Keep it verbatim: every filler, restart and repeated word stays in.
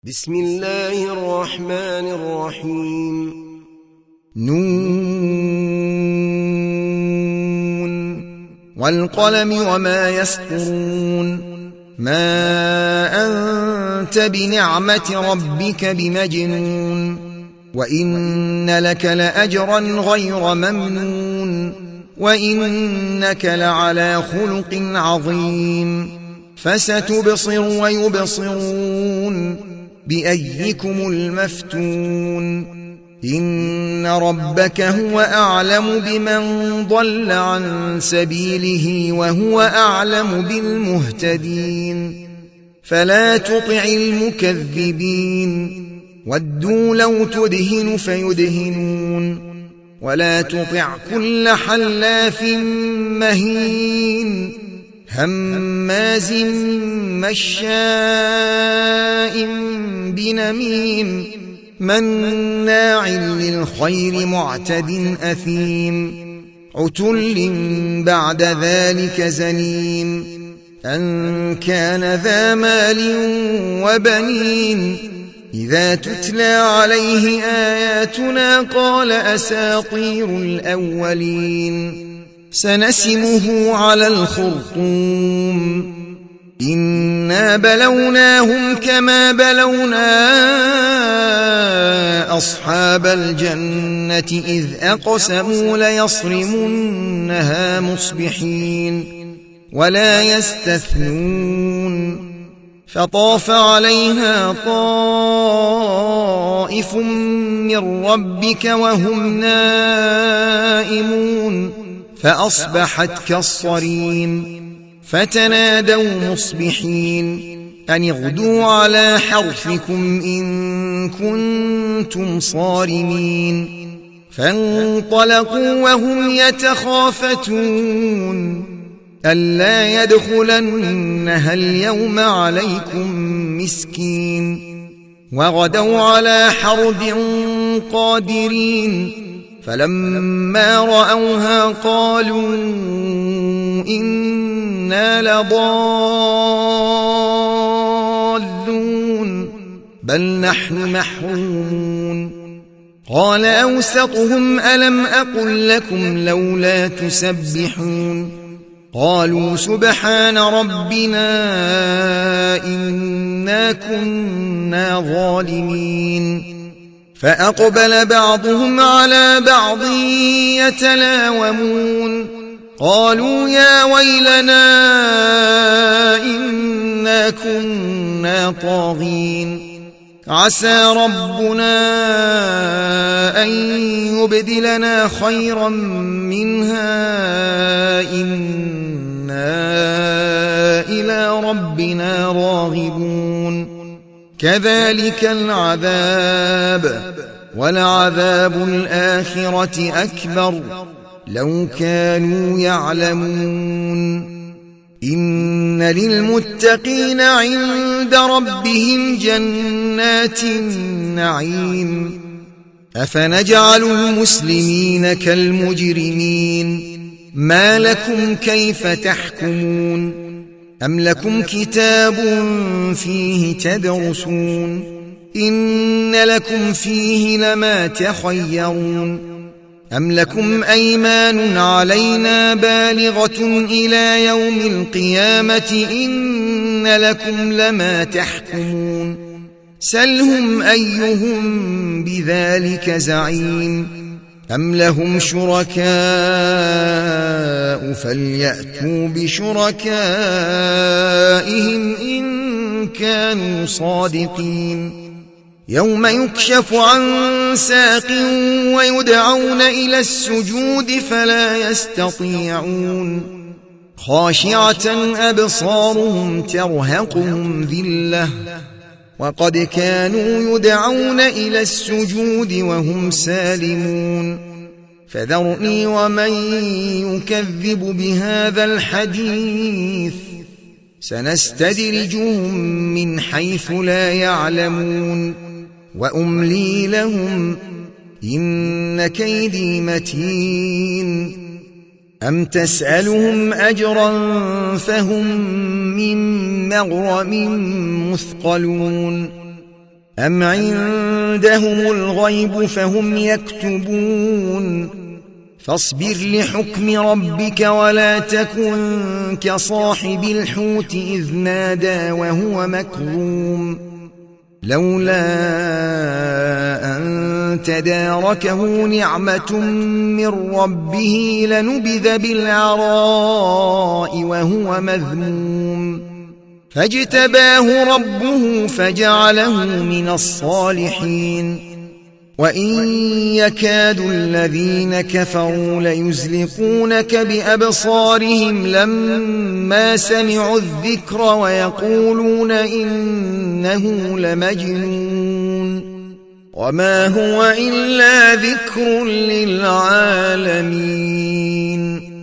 بسم الله الرحمن الرحيم. نون والقلم وما يسطرون ما أنت بنعمة ربك بمجنون وإن لك لأجرا غير ممنون وإنك لعلى خلق عظيم فستبصر ويبصرون بأيكم المفتون إن ربك هو أعلم بمن ضل عن سبيله وهو أعلم بالمهتدين فلا تطع المكذبين ودوا لو تدهن فيدهنون ولا تطع كل حلاف مهين هماز مشاء بنميم مناع للخير معتد أثيم عتل بعد ذلك زنيم أن كان ذا مال وبنين إذا تتلى عليه آياتنا قال أساطير الأولين سنسمه على الخرطوم إنا بلوناهم كما بلونا أصحاب الجنة إذ أقسموا ليصرمنها مصبحين ولا يستثنون فطاف عليها طائف من ربك وهم نائمون فأصبحت كالصريم فتنادوا مصبحين أن اغدوا على حرثكم إن كنتم صارمين فانطلقوا وهم يتخافتون ألا يدخلنها اليوم عليكم مسكين وغدوا على حرد قادرين فلما رأوها قالوا إنا لضالون بل نحن محرومون قال أوسطهم ألم أقل لكم لولا تسبحون قالوا سبحان ربنا إنا كنا ظالمين فأقبل بعضهم على بعض يتلاومون قالوا يا ويلنا إنا كنا طاغين عسى ربنا أن يبدلنا خيرا منها إنا إلى ربنا راغبون كذلك العذاب ولعذاب الآخرة أكبر لو كانوا يعلمون إن للمتقين عند ربهم جنات النعيم أفنجعل المسلمين كالمجرمين ما لكم كيف تحكمون أم لكم كتاب فيه تدرسون إن لكم فيه لما تخيرون أم لكم أيمان علينا بالغة إلى يوم القيامة إن لكم لما تحكمون سلهم أيهم بذلك زعيم أم لهم شركاء فليأتوا بشركائهم إن كانوا صادقين يوم يكشف عن ساق ويدعون إلى السجود فلا يستطيعون خاشعة أبصارهم ترهقهم ذلة وقد كانوا يدعون إلى السجود وهم سالمون فذرني ومن يكذب بهذا الحديث سنستدرجهم من حيث لا يعلمون وأملي لهم إن كيدي متين أم تسألهم أجرا فهم من مغرم مثقلون أم عندهم الغيب فهم يكتبون فاصبر لحكم ربك ولا تكن كصاحب الحوت إذ نادى وهو مكظوم لولا أن تداركه نعمة من ربه لنبذ بالعراء وهو مذموم فاجتباه ربه فجعله من الصالحين وإن يكاد الذين كفروا ليزلقونك بأبصارهم لما سمعوا الذكر ويقولون إنه لمجنون وما هو إلا ذكر للعالمين.